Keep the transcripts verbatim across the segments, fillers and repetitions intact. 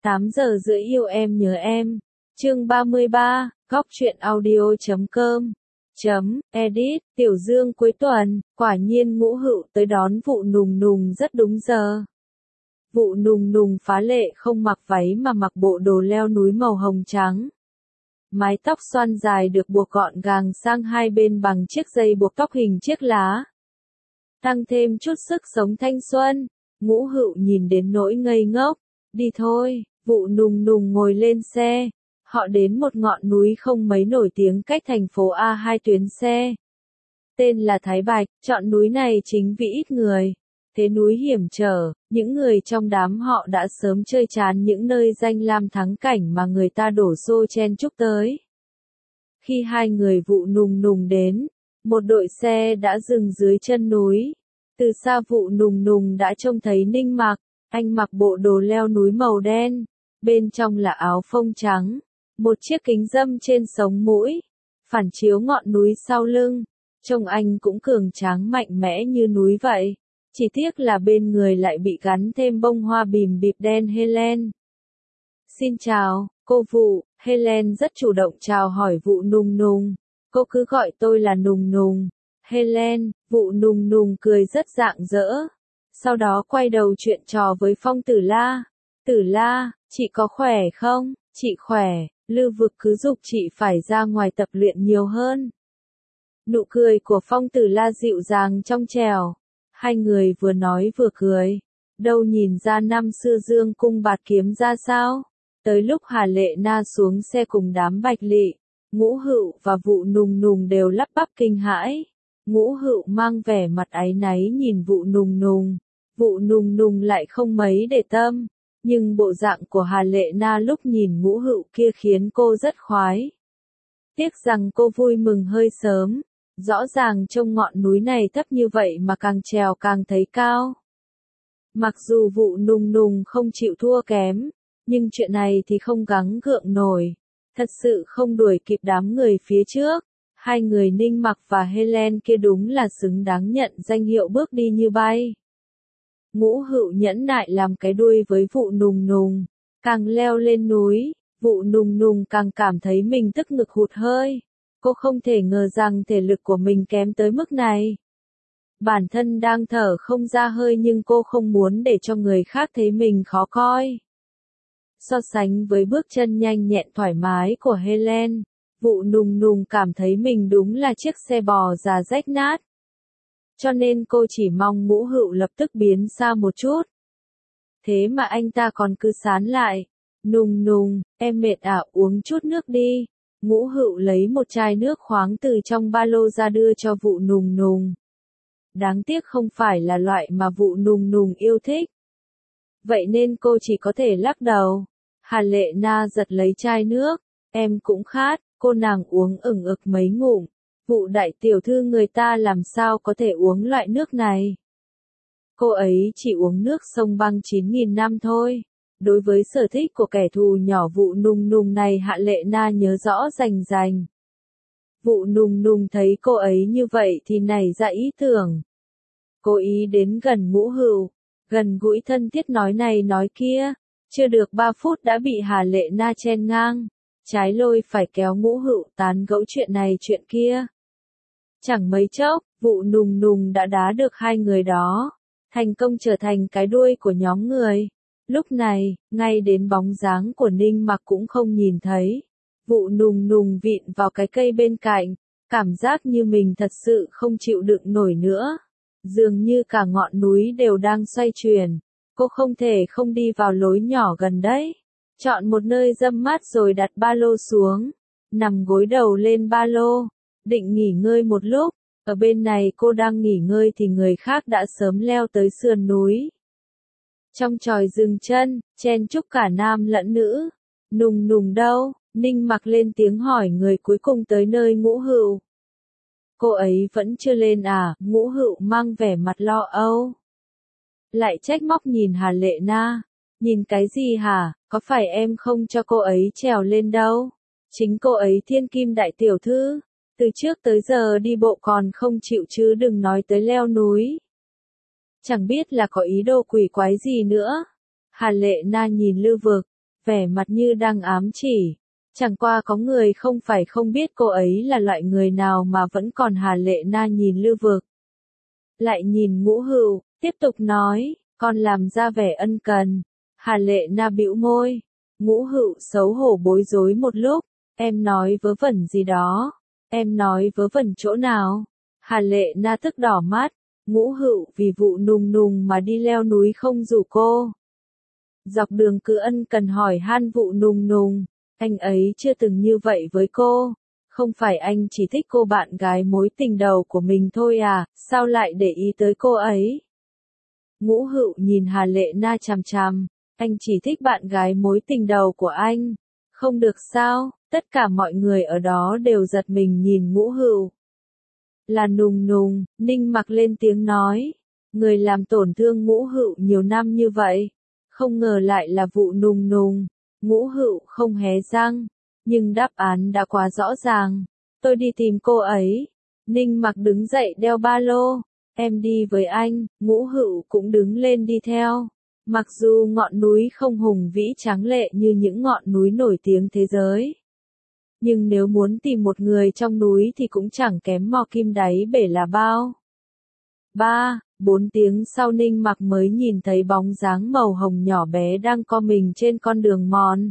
tám giờ rưỡi yêu em nhớ em. Chương ba mươi ba, góc truyện audio chấm com. Chấm, edit, Tiểu Dương cuối tuần, quả nhiên Ngũ Hựu tới đón Vụ Nùng Nùng rất đúng giờ. Vụ Nùng Nùng phá lệ không mặc váy mà mặc bộ đồ leo núi màu hồng trắng. Mái tóc xoăn dài được buộc gọn gàng sang hai bên bằng chiếc dây buộc tóc hình chiếc lá. Tăng thêm chút sức sống thanh xuân, Ngũ Hựu nhìn đến nỗi ngây ngốc. Đi thôi, Vụ Nùng Nùng ngồi lên xe. Họ đến một ngọn núi không mấy nổi tiếng cách thành phố A hai tuyến xe. Tên là Thái Bạch, chọn núi này chính vì ít người. Thế núi hiểm trở, những người trong đám họ đã sớm chơi chán những nơi danh lam thắng cảnh mà người ta đổ xô chen chúc tới. Khi hai người Vụ Nùng Nùng đến, một đội xe đã dừng dưới chân núi. Từ xa Vụ Nùng Nùng đã trông thấy Ninh Mặc, anh mặc bộ đồ leo núi màu đen, bên trong là áo phông trắng, một chiếc kính râm trên sống mũi, phản chiếu ngọn núi sau lưng, trông anh cũng cường tráng mạnh mẽ như núi vậy. Chỉ tiếc là bên người lại bị gắn thêm bông hoa bìm bịp đen Helen. Xin chào, cô Vụ, Helen rất chủ động chào hỏi Vụ Nùng Nùng. Cô cứ gọi tôi là Nùng Nùng. Helen, Vụ Nùng Nùng cười rất rạng rỡ. Sau đó quay đầu chuyện trò với Phong Tử La. Tử La, chị có khỏe không? Chị khỏe, Lưu Vực cứ giục chị phải ra ngoài tập luyện nhiều hơn. Nụ cười của Phong Tử La dịu dàng trong trẻo. Hai người vừa nói vừa cười. Đâu nhìn ra năm xưa dương cung bạt kiếm ra sao? Tới lúc Hà Lệ Na xuống xe cùng đám Bạch Lị, Ngũ Hựu và Vụ Nùng Nùng đều lắp bắp kinh hãi. Ngũ Hựu mang vẻ mặt áy náy nhìn Vụ Nùng Nùng. Vụ Nùng Nùng lại không mấy để tâm. Nhưng bộ dạng của Hà Lệ Na lúc nhìn Ngũ Hựu kia khiến cô rất khoái. Tiếc rằng cô vui mừng hơi sớm. Rõ ràng trông ngọn núi này thấp như vậy mà càng trèo càng thấy cao. Mặc dù Vụ Nùng Nùng không chịu thua kém, nhưng chuyện này thì không gắng gượng nổi. Thật sự không đuổi kịp đám người phía trước. Hai người Ninh Mặc và Helen kia đúng là xứng đáng nhận danh hiệu bước đi như bay. Ngũ Hựu nhẫn nại làm cái đuôi với Vụ Nùng Nùng. Càng leo lên núi, Vụ Nùng Nùng càng cảm thấy mình tức ngực hụt hơi. Cô không thể ngờ rằng thể lực của mình kém tới mức này. Bản thân đang thở không ra hơi nhưng cô không muốn để cho người khác thấy mình khó coi. So sánh với bước chân nhanh nhẹn thoải mái của Helen, Vụ Nùng Nùng cảm thấy mình đúng là chiếc xe bò già rách nát. Cho nên cô chỉ mong Ngũ Hựu lập tức biến xa một chút. Thế mà anh ta còn cứ sán lại. Nùng Nùng, em mệt à, uống chút nước đi. Ngũ Hựu lấy một chai nước khoáng từ trong ba lô ra đưa cho Vụ Nùng Nùng. Đáng tiếc không phải là loại mà Vụ Nùng Nùng yêu thích. Vậy nên cô chỉ có thể lắc đầu. Hà Lệ Na giật lấy chai nước. Em cũng khát, cô nàng uống ửng ực mấy ngụm. Vụ đại tiểu thư người ta làm sao có thể uống loại nước này. Cô ấy chỉ uống nước sông băng chín nghìn năm thôi. Đối với sở thích của kẻ thù nhỏ Vụ Nùng Nùng này Hạ Lệ Na nhớ rõ rành rành. Vụ Nùng Nùng thấy cô ấy như vậy thì nảy ra ý tưởng. Cô ý đến gần Ngũ Hựu, gần gũi thân thiết nói này nói kia. Chưa được ba phút đã bị Hà Lệ Na chen ngang. Trái lôi phải kéo Ngũ Hựu tán gẫu chuyện này chuyện kia. Chẳng mấy chốc, Vụ Nùng Nùng đã đá được hai người đó. Thành công trở thành cái đuôi của nhóm người. Lúc này, ngay đến bóng dáng của Ninh Mặc cũng không nhìn thấy. Vụ Nùng Nùng vịn vào cái cây bên cạnh, cảm giác như mình thật sự không chịu đựng nổi nữa. Dường như cả ngọn núi đều đang xoay chuyển. Cô không thể không đi vào lối nhỏ gần đấy. Chọn một nơi râm mát rồi đặt ba lô xuống. Nằm gối đầu lên ba lô. Định nghỉ ngơi một lúc. Ở bên này cô đang nghỉ ngơi thì người khác đã sớm leo tới sườn núi. Trong tròi dừng chân, chen chúc cả nam lẫn nữ. Nùng Nùng đâu? Ninh Mặc lên tiếng hỏi người cuối cùng tới nơi Ngũ Hựu. Cô ấy vẫn chưa lên à? Ngũ Hựu mang vẻ mặt lo âu. Lại trách móc nhìn Hà Lệ Na. Nhìn cái gì hả? Có phải em không cho cô ấy trèo lên đâu? Chính cô ấy thiên kim đại tiểu thư. Từ trước tới giờ đi bộ còn không chịu chứ đừng nói tới leo núi. Chẳng biết là có ý đồ quỷ quái gì nữa. Hà Lệ Na nhìn Lưu Vực. vẻ mặt như đang ám chỉ. Chẳng qua có người không phải không biết cô ấy là loại người nào mà vẫn còn Hà Lệ Na nhìn Lưu Vực. Lại nhìn Ngũ Hữu, tiếp tục nói, con làm ra vẻ ân cần. Hà Lệ Na bĩu môi. Ngũ Hữu xấu hổ bối rối một lúc, em nói vớ vẩn gì đó, em nói vớ vẩn chỗ nào? Hà Lệ Na tức đỏ mắt, Ngũ Hữu vì vụ nùng nùng mà đi leo núi không rủ cô. Dọc đường cứ ân cần hỏi han vụ nùng nùng, anh ấy chưa từng như vậy với cô. Không phải anh chỉ thích cô bạn gái mối tình đầu của mình thôi à, sao lại để ý tới cô ấy? Ngũ Hữu nhìn Hà Lệ Na chằm chằm, anh chỉ thích bạn gái mối tình đầu của anh. Không được sao, tất cả mọi người ở đó đều giật mình nhìn Ngũ Hữu. Là nùng nùng, Ninh Mặc lên tiếng nói. Người làm tổn thương Ngũ Hữu nhiều năm như vậy. Không ngờ lại là vụ nùng nùng. Ngũ Hữu không hé răng. Nhưng đáp án đã quá rõ ràng. Tôi đi tìm cô ấy. Ninh Mặc đứng dậy đeo ba lô. Em đi với anh, Ngũ Hữu cũng đứng lên đi theo. Mặc dù ngọn núi không hùng vĩ tráng lệ như những ngọn núi nổi tiếng thế giới. Nhưng nếu muốn tìm một người trong núi thì cũng chẳng kém mò kim đáy bể là bao. Ba, bốn tiếng sau Ninh Mặc mới nhìn thấy bóng dáng màu hồng nhỏ bé đang co mình trên con đường mòn.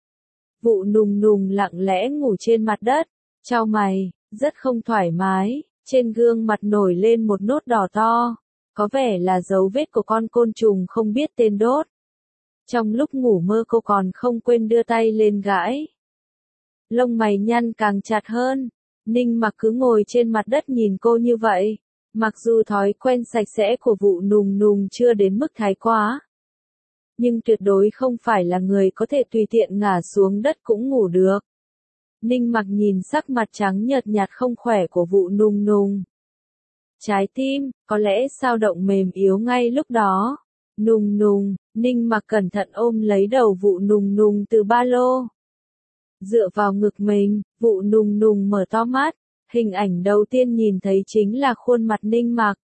Vụ nùng nùng lặng lẽ ngủ trên mặt đất, chau mày, rất không thoải mái, trên gương mặt nổi lên một nốt đỏ to, có vẻ là dấu vết của con côn trùng không biết tên đốt. Trong lúc ngủ mơ cô còn không quên đưa tay lên gãi. Lông mày nhăn càng chặt hơn, Ninh Mặc cứ ngồi trên mặt đất nhìn cô như vậy, mặc dù thói quen sạch sẽ của vụ nùng nùng chưa đến mức thái quá. Nhưng tuyệt đối không phải là người có thể tùy tiện ngả xuống đất cũng ngủ được. Ninh Mặc nhìn sắc mặt trắng nhợt nhạt không khỏe của vụ nùng nùng. Trái tim, có lẽ dao động mềm yếu ngay lúc đó. Nùng nùng, Ninh Mặc cẩn thận ôm lấy đầu vụ nùng nùng từ ba lô. Dựa vào ngực mình, vụ nùng nùng mở to mắt. Hình ảnh đầu tiên nhìn thấy chính là khuôn mặt Ninh Mặc.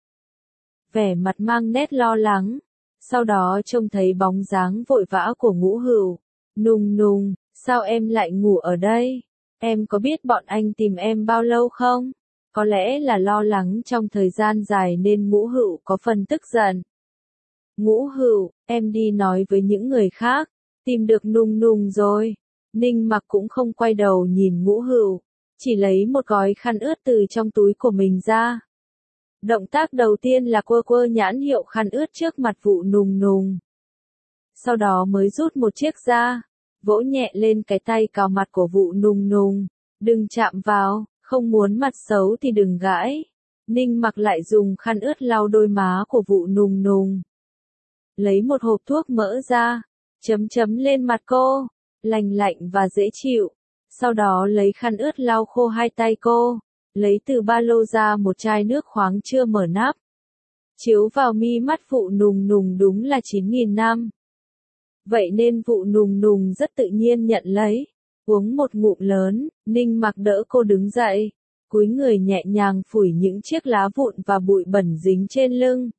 Vẻ mặt mang nét lo lắng. Sau đó trông thấy bóng dáng vội vã của Ngũ Hữu. Nùng nùng, sao em lại ngủ ở đây? Em có biết bọn anh tìm em bao lâu không? Có lẽ là lo lắng trong thời gian dài nên Ngũ Hữu có phần tức giận. Ngũ Hữu, em đi nói với những người khác, tìm được nùng nùng rồi. Ninh Mặc cũng không quay đầu nhìn Ngũ Hữu, chỉ lấy một gói khăn ướt từ trong túi của mình ra. Động tác đầu tiên là quơ quơ nhãn hiệu khăn ướt trước mặt vụ nùng nùng. Sau đó mới rút một chiếc ra, vỗ nhẹ lên cái tay cào mặt của vụ nùng nùng. Đừng chạm vào, không muốn mặt xấu thì đừng gãi. Ninh Mặc lại dùng khăn ướt lau đôi má của vụ nùng nùng. Lấy một hộp thuốc mỡ ra, chấm chấm lên mặt cô, lành lạnh và dễ chịu. Sau đó lấy khăn ướt lau khô hai tay cô, lấy từ ba lô ra một chai nước khoáng chưa mở nắp. Chiếu vào mi mắt vụ nùng nùng đúng là chín nghìn năm. Vậy nên vụ nùng nùng rất tự nhiên nhận lấy. Uống một ngụm lớn, Ninh Mặc đỡ cô đứng dậy, cúi người nhẹ nhàng phủi những chiếc lá vụn và bụi bẩn dính trên lưng.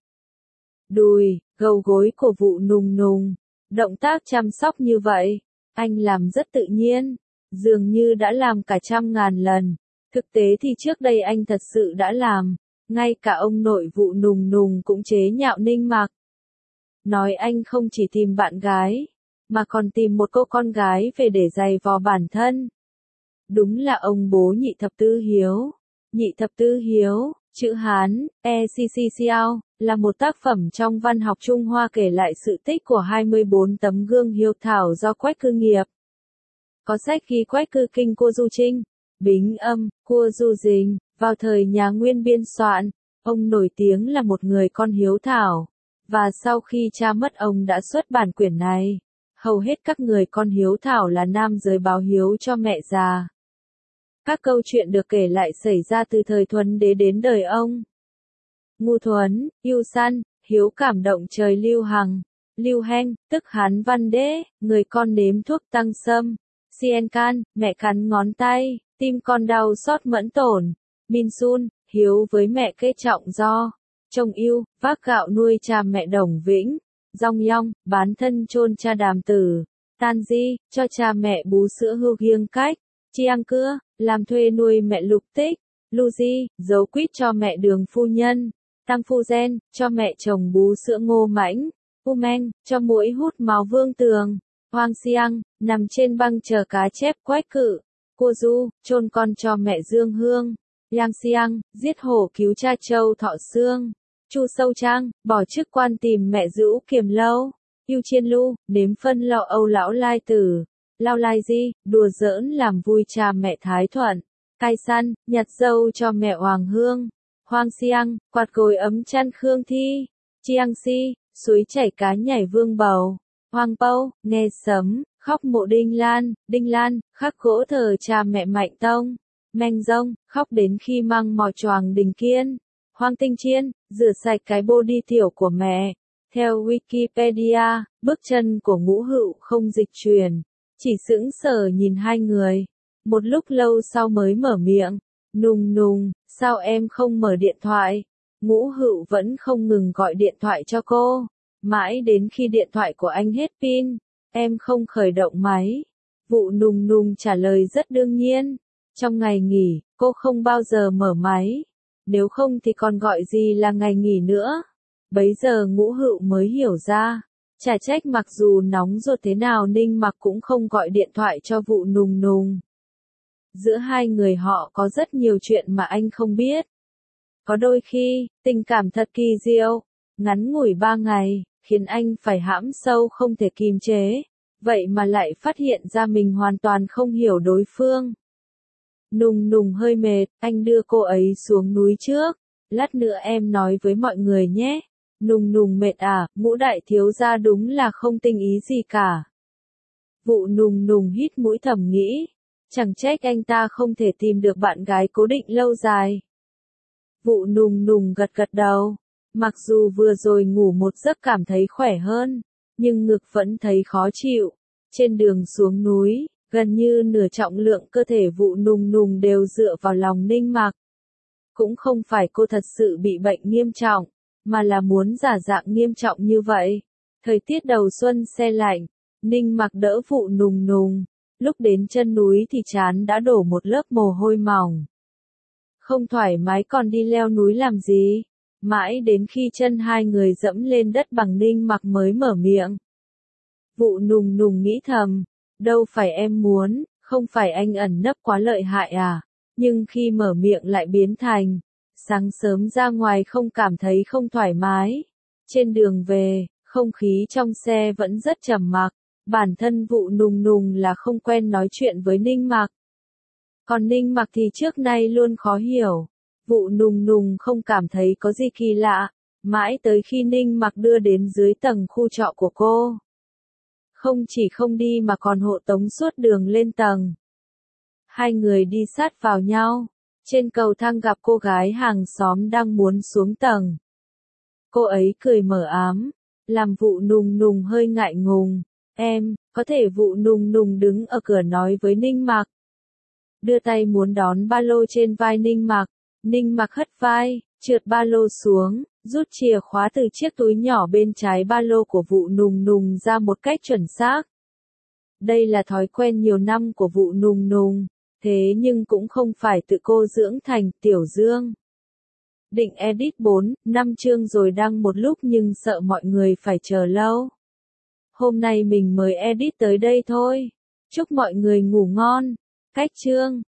Đùi, gầu gối của vụ nùng nùng. Động tác chăm sóc như vậy, anh làm rất tự nhiên, dường như đã làm cả trăm ngàn lần. Thực tế thì trước đây anh thật sự đã làm, ngay cả ông nội vụ nùng nùng cũng chế nhạo Ninh Mặc. Nói anh không chỉ tìm bạn gái, mà còn tìm một cô con gái về để giày vò bản thân. Đúng là ông bố Nhị Thập Tứ Hiếu. Nhị Thập Tứ Hiếu, chữ Hán, e xê xê xiao, là một tác phẩm trong văn học Trung Hoa kể lại sự tích của hai mươi bốn tấm gương hiếu thảo do Quách Cư Nghiệp. Có sách ghi Quách Cư Kinh Cua Du Trinh, Bính Âm, Cua Du Dình, vào thời nhà Nguyên biên soạn, ông nổi tiếng là một người con hiếu thảo, và sau khi cha mất ông đã xuất bản quyển này. Hầu hết các người con hiếu thảo là nam giới báo hiếu cho mẹ già. Các câu chuyện được kể lại xảy ra từ thời Thuấn Đế đến đời ông. Ngu Thuấn, yêu săn, hiếu cảm động trời Lưu Hằng, Lưu Hanh, tức Hán Văn Đế, người con nếm thuốc tăng sâm, Sien Can, mẹ cắn ngón tay, tim con đau xót mẫn tổn, Min Sun, hiếu với mẹ kết trọng do, chồng yêu, vác gạo nuôi cha mẹ Đồng Vĩnh, Dong Yong, bán thân chôn cha Đàm Tử, Tanji, cho cha mẹ bú sữa hưu kiêng cách. Chiang Cưa, làm thuê nuôi mẹ Lục Tích. Lucy, giấu quýt cho mẹ Đường phu nhân. Tăng Phu Gen, cho mẹ chồng bú sữa Ngô Mãnh. Umeng, cho muỗi hút máu Vương Tường. Hoang Xiang, nằm trên băng chờ cá chép quét cự. Cô Du, chôn con cho mẹ Dương Hương. Yang Xiang, giết hổ cứu cha Châu Thọ Sương. Chu Sâu Trang, bỏ chức quan tìm mẹ Dữu Kiềm Lâu. Yu Chiên Lu, nếm phân lọ Âu lão lai tử. Lao Lai Di, đùa giỡn làm vui cha mẹ Thái Thuận. Cai Săn, nhặt dâu cho mẹ Hoàng Hương. Hoang Xiang, quạt gối ấm chăn Khương Thi. Chiang Si, suối chảy cá nhảy Vương Bầu. Hoang Pâu, nghe sấm, khóc mộ Đinh Lan. Đinh Lan, khắc gỗ thờ cha mẹ Mạnh Tông. Meng Dông, khóc đến khi mang mò choàng Đình Kiên. Hoang Tinh Chiên, rửa sạch cái body tiểu của mẹ. Theo Wikipedia, bước chân của Ngũ Hựu không dịch truyền. Chỉ sững sờ nhìn hai người. Một lúc lâu sau mới mở miệng. Nùng nùng, sao em không mở điện thoại? Ngũ Hựu vẫn không ngừng gọi điện thoại cho cô. Mãi đến khi điện thoại của anh hết pin, em không khởi động máy. Vụ nùng nùng trả lời rất đương nhiên. Trong ngày nghỉ, cô không bao giờ mở máy. Nếu không thì còn gọi gì là ngày nghỉ nữa. Bấy giờ Ngũ Hựu mới hiểu ra. Chả trách mặc dù nóng ruột thế nào Ninh Mặc cũng không gọi điện thoại cho vụ nùng nùng. Giữa hai người họ có rất nhiều chuyện mà anh không biết. Có đôi khi, tình cảm thật kỳ diệu, ngắn ngủi ba ngày, khiến anh phải hãm sâu không thể kìm chế. Vậy mà lại phát hiện ra mình hoàn toàn không hiểu đối phương. Nùng nùng hơi mệt, anh đưa cô ấy xuống núi trước. Lát nữa em nói với mọi người nhé. Nùng nùng mệt à, Ngũ đại thiếu gia đúng là không tinh ý gì cả. Vụ nùng nùng hít mũi thầm nghĩ. Chẳng trách anh ta không thể tìm được bạn gái cố định lâu dài. Vụ nùng nùng gật gật đầu. Mặc dù vừa rồi ngủ một giấc cảm thấy khỏe hơn, nhưng ngực vẫn thấy khó chịu. Trên đường xuống núi, gần như nửa trọng lượng cơ thể vụ nùng nùng đều dựa vào lòng Ninh Mặc. Cũng không phải cô thật sự bị bệnh nghiêm trọng, mà là muốn giả dạng nghiêm trọng như vậy. Thời tiết đầu xuân se lạnh, Ninh Mặc đỡ vụ nùng nùng. Lúc đến chân núi thì trán đã đổ một lớp mồ hôi mỏng. Không thoải mái còn đi leo núi làm gì? Mãi đến khi chân hai người dẫm lên đất bằng Ninh Mặc mới mở miệng. Vụ nùng nùng nghĩ thầm, đâu phải em muốn, không phải anh ẩn nấp quá lợi hại à? Nhưng khi mở miệng lại biến thành, sáng sớm ra ngoài không cảm thấy không thoải mái. Trên đường về, không khí trong xe vẫn rất trầm mặc. Bản thân vụ nùng nùng là không quen nói chuyện với Ninh Mặc. Còn Ninh Mặc thì trước nay luôn khó hiểu. Vụ nùng nùng không cảm thấy có gì kỳ lạ, mãi tới khi Ninh Mặc đưa đến dưới tầng khu trọ của cô. Không chỉ không đi mà còn hộ tống suốt đường lên tầng. Hai người đi sát vào nhau. Trên cầu thang gặp cô gái hàng xóm đang muốn xuống tầng. Cô ấy cười mờ ám, làm vụ nùng nùng hơi ngại ngùng. Em, có thể vụ nùng nùng đứng ở cửa nói với Ninh Mặc. Đưa tay muốn đón ba lô trên vai Ninh Mặc. Ninh Mặc hất vai, trượt ba lô xuống, rút chìa khóa từ chiếc túi nhỏ bên trái ba lô của vụ nùng nùng ra một cách chuẩn xác. Đây là thói quen nhiều năm của vụ nùng nùng, thế nhưng cũng không phải tự cô dưỡng thành. Tiểu Dương định edit bốn, năm chương rồi đăng một lúc nhưng sợ mọi người phải chờ lâu. Hôm nay mình mới edit tới đây thôi. Chúc mọi người ngủ ngon. Cách chương